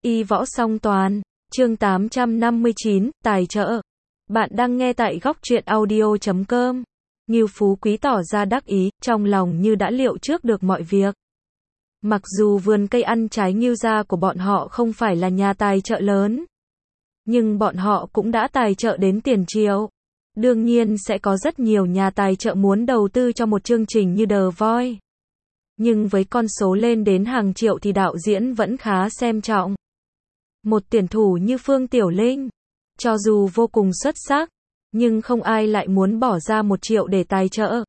Y võ song toàn, chương 859, tài trợ. Bạn đang nghe tại góc truyện audio.com. Ngưu Phú Quý tỏ ra đắc ý, trong lòng như đã liệu trước được mọi việc. Mặc dù vườn cây ăn trái Ngưu gia của bọn họ không phải là nhà tài trợ lớn, nhưng bọn họ cũng đã tài trợ đến tiền triệu. Đương nhiên sẽ có rất nhiều nhà tài trợ muốn đầu tư cho một chương trình như The Voice. Nhưng với con số lên đến hàng triệu thì đạo diễn vẫn khá xem trọng. Một tuyển thủ như Phương Tiểu Linh, cho dù vô cùng xuất sắc, nhưng không ai lại muốn bỏ ra 1 triệu để tài trợ.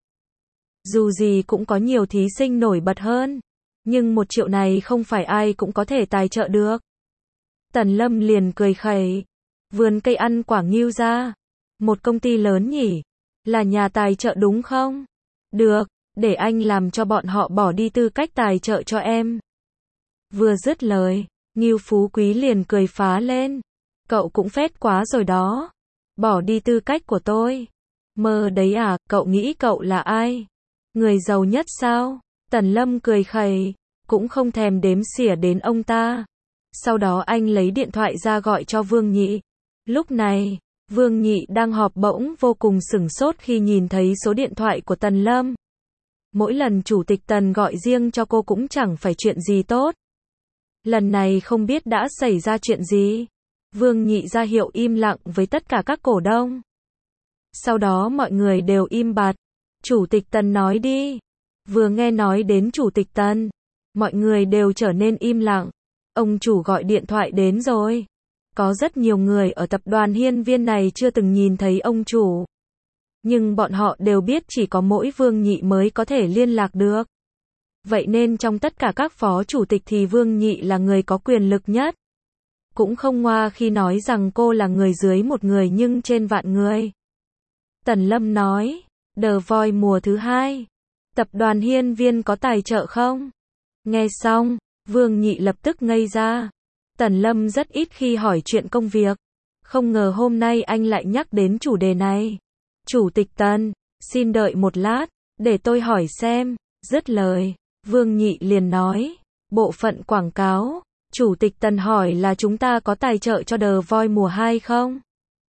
Dù gì cũng có nhiều thí sinh nổi bật hơn, nhưng 1 triệu này không phải ai cũng có thể tài trợ được. Tần Lâm liền cười khẩy. Vườn cây ăn quả Ngưu gia, một công ty lớn nhỉ, là nhà tài trợ đúng không? Được, để anh làm cho bọn họ bỏ đi tư cách tài trợ cho em. Vừa dứt lời, Ngưu Phú Quý liền cười phá lên. Cậu cũng phết quá rồi đó. Bỏ đi tư cách của tôi. Mơ đấy à, cậu nghĩ cậu là ai? Người giàu nhất sao? Tần Lâm cười khẩy, cũng không thèm đếm xỉa đến ông ta. Sau đó anh lấy điện thoại ra gọi cho Vương Nhị. Lúc này, Vương Nhị đang họp bỗng vô cùng sửng sốt khi nhìn thấy số điện thoại của Tần Lâm. Mỗi lần chủ tịch Tần gọi riêng cho cô cũng chẳng phải chuyện gì tốt. Lần này không biết đã xảy ra chuyện gì. Vương Nhị ra hiệu im lặng với tất cả các cổ đông. Sau đó mọi người đều im bặt. Chủ tịch Tần nói đi. Vừa nghe nói đến chủ tịch Tần, mọi người đều trở nên im lặng. Ông chủ gọi điện thoại đến rồi. Có rất nhiều người ở tập đoàn Hiên Viên này chưa từng nhìn thấy ông chủ. Nhưng bọn họ đều biết chỉ có mỗi Vương Nhị mới có thể liên lạc được. Vậy nên trong tất cả các phó chủ tịch thì Vương Nhị là người có quyền lực nhất. Cũng không ngoa khi nói rằng cô là người dưới 1 người nhưng trên vạn người. Tần Lâm nói, The Voice mùa thứ 2. Tập đoàn Hiên Viên có tài trợ không? Nghe xong, Vương Nhị lập tức ngây ra. Tần Lâm rất ít khi hỏi chuyện công việc. Không ngờ hôm nay anh lại nhắc đến chủ đề này. Chủ tịch Tần, xin đợi một lát, để tôi hỏi xem. Dứt lời, Vương Nhị liền nói, bộ phận quảng cáo. Chủ tịch Tần hỏi là chúng ta có tài trợ cho The Voice mùa 2 không?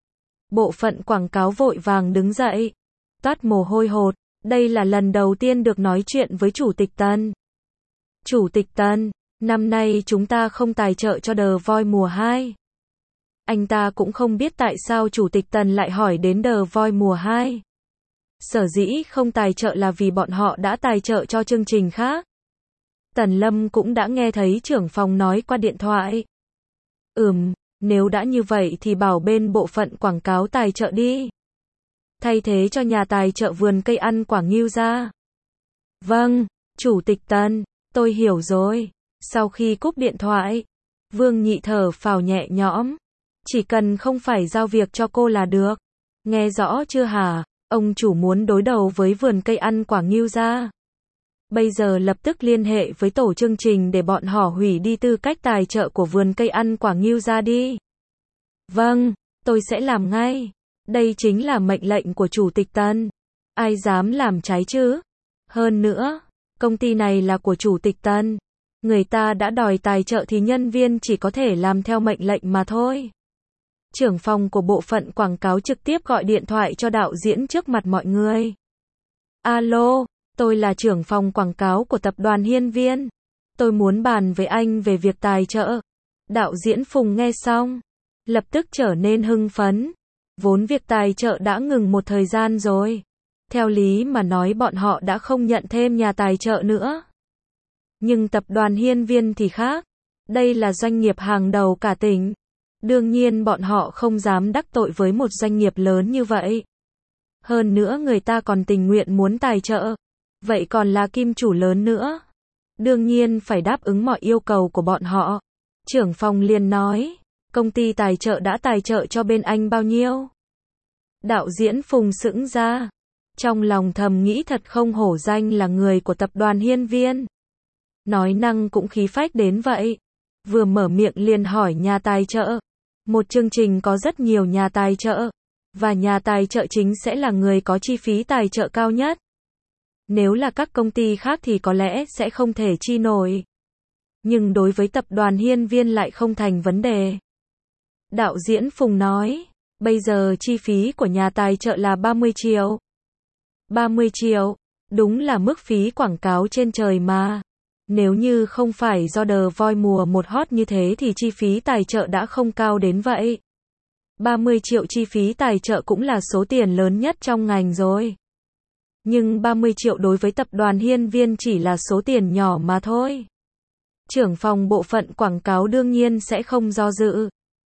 Bộ phận quảng cáo vội vàng đứng dậy, toát mồ hôi hột. Đây là lần đầu tiên được nói chuyện với Chủ tịch Tần. Chủ tịch Tần, năm nay chúng ta không tài trợ cho The Voice mùa 2. Anh ta cũng không biết tại sao Chủ tịch Tần lại hỏi đến The Voice mùa 2. Sở dĩ không tài trợ là vì bọn họ đã tài trợ cho chương trình khác. Tần Lâm cũng đã nghe thấy trưởng phòng nói qua điện thoại. Nếu đã như vậy thì bảo bên bộ phận quảng cáo tài trợ đi. Thay thế cho nhà tài trợ vườn cây ăn quả Ngưu gia. Vâng, Chủ tịch Tần, tôi hiểu rồi. Sau khi cúp điện thoại, Vương Nhị thở phào nhẹ nhõm. Chỉ cần không phải giao việc cho cô là được. Nghe rõ chưa hả? Ông chủ muốn đối đầu với vườn cây ăn quả Ngưu gia. Bây giờ lập tức liên hệ với tổ chương trình để bọn họ hủy đi tư cách tài trợ của vườn cây ăn quả Ngưu gia đi. Vâng, tôi sẽ làm ngay. Đây chính là mệnh lệnh của Chủ tịch Tần. Ai dám làm trái chứ? Hơn nữa, công ty này là của Chủ tịch Tần. Người ta đã đòi tài trợ thì nhân viên chỉ có thể làm theo mệnh lệnh mà thôi. Trưởng phòng của bộ phận quảng cáo trực tiếp gọi điện thoại cho đạo diễn trước mặt mọi người. Alo, tôi là trưởng phòng quảng cáo của tập đoàn Hiên Viên. Tôi muốn bàn với anh về việc tài trợ. Đạo diễn Phùng nghe xong, lập tức trở nên hưng phấn. Vốn việc tài trợ đã ngừng một thời gian rồi. Theo lý mà nói bọn họ đã không nhận thêm nhà tài trợ nữa. Nhưng tập đoàn Hiên Viên thì khác. Đây là doanh nghiệp hàng đầu cả tỉnh. Đương nhiên bọn họ không dám đắc tội với một doanh nghiệp lớn như vậy. Hơn nữa người ta còn tình nguyện muốn tài trợ. Vậy còn là kim chủ lớn nữa. Đương nhiên phải đáp ứng mọi yêu cầu của bọn họ. Trưởng phòng liền nói, công ty tài trợ đã tài trợ cho bên anh bao nhiêu? Đạo diễn Phùng sững ra. Trong lòng thầm nghĩ thật không hổ danh là người của tập đoàn Hiên Viên. Nói năng cũng khí phách đến vậy. Vừa mở miệng liền hỏi nhà tài trợ. Một chương trình có rất nhiều nhà tài trợ. Và nhà tài trợ chính sẽ là người có chi phí tài trợ cao nhất. Nếu là các công ty khác thì có lẽ sẽ không thể chi nổi. Nhưng đối với tập đoàn Hiên Viên lại không thành vấn đề. Đạo diễn Phùng nói, bây giờ chi phí của nhà tài trợ là 30 triệu. 30 triệu, đúng là mức phí quảng cáo trên trời mà. Nếu như không phải do The Voice mùa 1 hot như thế thì chi phí tài trợ đã không cao đến vậy. 30 triệu chi phí tài trợ cũng là số tiền lớn nhất trong ngành rồi. Nhưng 30 triệu đối với tập đoàn Hiên Viên chỉ là số tiền nhỏ mà thôi. Trưởng phòng bộ phận quảng cáo đương nhiên sẽ không do dự.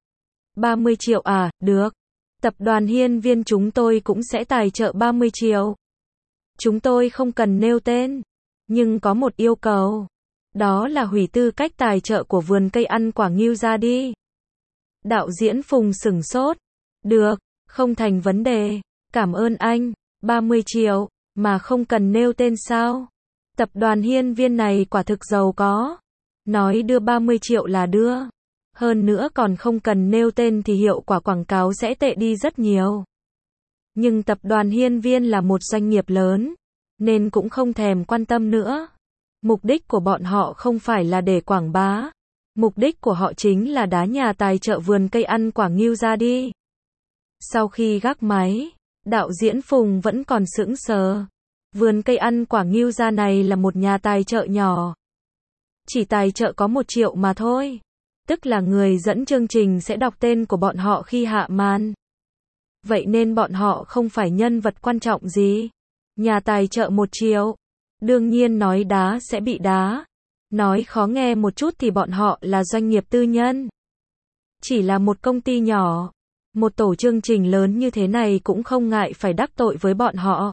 30 triệu à, được. Tập đoàn Hiên Viên chúng tôi cũng sẽ tài trợ 30 triệu. Chúng tôi không cần nêu tên. Nhưng có một yêu cầu. Đó là hủy tư cách tài trợ của vườn cây ăn quả Ngưu ra đi. Đạo diễn Phùng sửng sốt. Được, không thành vấn đề. Cảm ơn anh. 30 triệu, mà không cần nêu tên sao? Tập đoàn Hiên Viên này quả thực giàu có. Nói đưa 30 triệu là đưa. Hơn nữa còn không cần nêu tên thì hiệu quả quảng cáo sẽ tệ đi rất nhiều. Nhưng tập đoàn Hiên Viên là một doanh nghiệp lớn, nên cũng không thèm quan tâm nữa. Mục đích của bọn họ không phải là để quảng bá. Mục đích của họ chính là đá nhà tài trợ vườn cây ăn quả Ngưu ra đi. Sau khi gác máy, đạo diễn Phùng vẫn còn sững sờ. Vườn cây ăn quả Ngưu ra này là một nhà tài trợ nhỏ. Chỉ tài trợ có 1 triệu mà thôi. Tức là người dẫn chương trình sẽ đọc tên của bọn họ khi hạ màn. Vậy nên bọn họ không phải nhân vật quan trọng gì. Nhà tài trợ 1 triệu. Đương nhiên nói đá sẽ bị đá. Nói khó nghe một chút thì bọn họ là doanh nghiệp tư nhân. Chỉ là một công ty nhỏ. Một tổ chương trình lớn như thế này cũng không ngại phải đắc tội với bọn họ.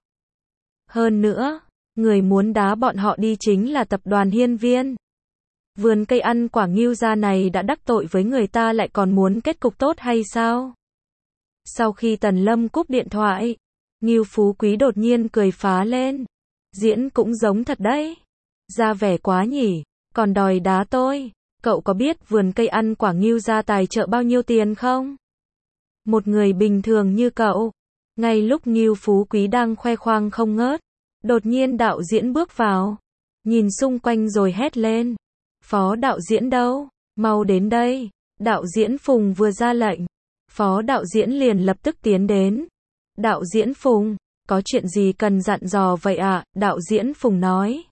Hơn nữa, người muốn đá bọn họ đi chính là tập đoàn Hiên Viên. Vườn cây ăn quả Ngưu ra này đã đắc tội với người ta lại còn muốn kết cục tốt hay sao? Sau khi Tần Lâm cúp điện thoại, Ngưu Phú Quý đột nhiên cười phá lên. Diễn cũng giống thật đấy. Ra vẻ quá nhỉ, còn đòi đá tôi. Cậu có biết vườn cây ăn quả Ngưu ra tài trợ bao nhiêu tiền không? Một người bình thường như cậu. Ngay lúc Ngưu Phú Quý đang khoe khoang không ngớt, đột nhiên đạo diễn bước vào. Nhìn xung quanh rồi hét lên. Phó đạo diễn đâu? Mau đến đây. Đạo diễn Phùng vừa ra lệnh. Phó đạo diễn liền lập tức tiến đến. Đạo diễn Phùng, có chuyện gì cần dặn dò vậy ạ? Đạo diễn Phùng nói.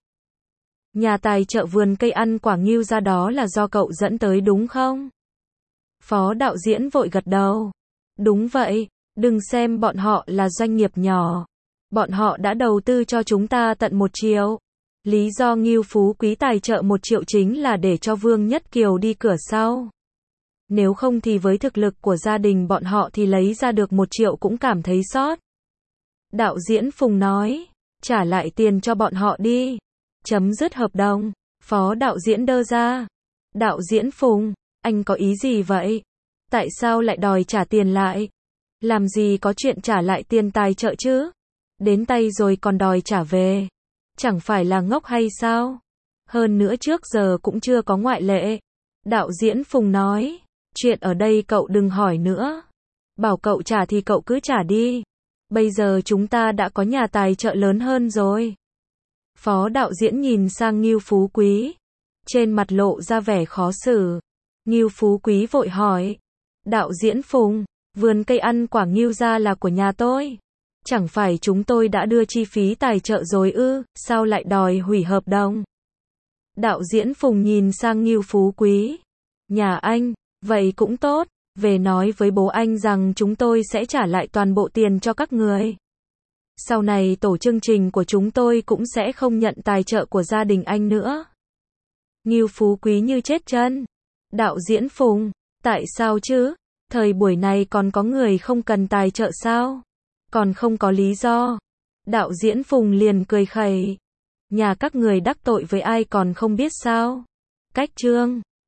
Nhà tài trợ vườn cây ăn quả Ngưu ra đó là do cậu dẫn tới đúng không? Phó đạo diễn vội gật đầu. Đúng vậy, đừng xem bọn họ là doanh nghiệp nhỏ. Bọn họ đã đầu tư cho chúng ta tận 1 triệu. Lý do Ngưu Phú Quý tài trợ 1 triệu chính là để cho Vương Nhất Kiều đi cửa sau. Nếu không thì với thực lực của gia đình bọn họ thì lấy ra được 1 triệu cũng cảm thấy sót. Đạo diễn Phùng nói, trả lại tiền cho bọn họ đi. Chấm dứt hợp đồng. Phó đạo diễn đơ ra. Đạo diễn Phùng, anh có ý gì vậy? Tại sao lại đòi trả tiền lại? Làm gì có chuyện trả lại tiền tài trợ chứ? Đến tay rồi còn đòi trả về. Chẳng phải là ngốc hay sao? Hơn nữa trước giờ cũng chưa có ngoại lệ. Đạo diễn Phùng nói, chuyện ở đây cậu đừng hỏi nữa. Bảo cậu trả thì cậu cứ trả đi. Bây giờ chúng ta đã có nhà tài trợ lớn hơn rồi. Phó đạo diễn nhìn sang Ngưu Phú Quý. Trên mặt lộ ra vẻ khó xử. Ngưu Phú Quý vội hỏi. Đạo diễn Phùng, vườn cây ăn quả Ngưu ra là của nhà tôi. Chẳng phải chúng tôi đã đưa chi phí tài trợ rồi ư, sao lại đòi hủy hợp đồng? Đạo diễn Phùng nhìn sang Ngưu Phú Quý. Nhà anh, vậy cũng tốt, về nói với bố anh rằng chúng tôi sẽ trả lại toàn bộ tiền cho các người. Sau này tổ chương trình của chúng tôi cũng sẽ không nhận tài trợ của gia đình anh nữa. Ngưu Phú Quý như chết chân. Đạo diễn Phùng, tại sao chứ? Thời buổi này còn có người không cần tài trợ sao? Còn không có lý do. Đạo diễn Phùng liền cười khẩy. Nhà các người đắc tội với ai còn không biết sao? Cách chương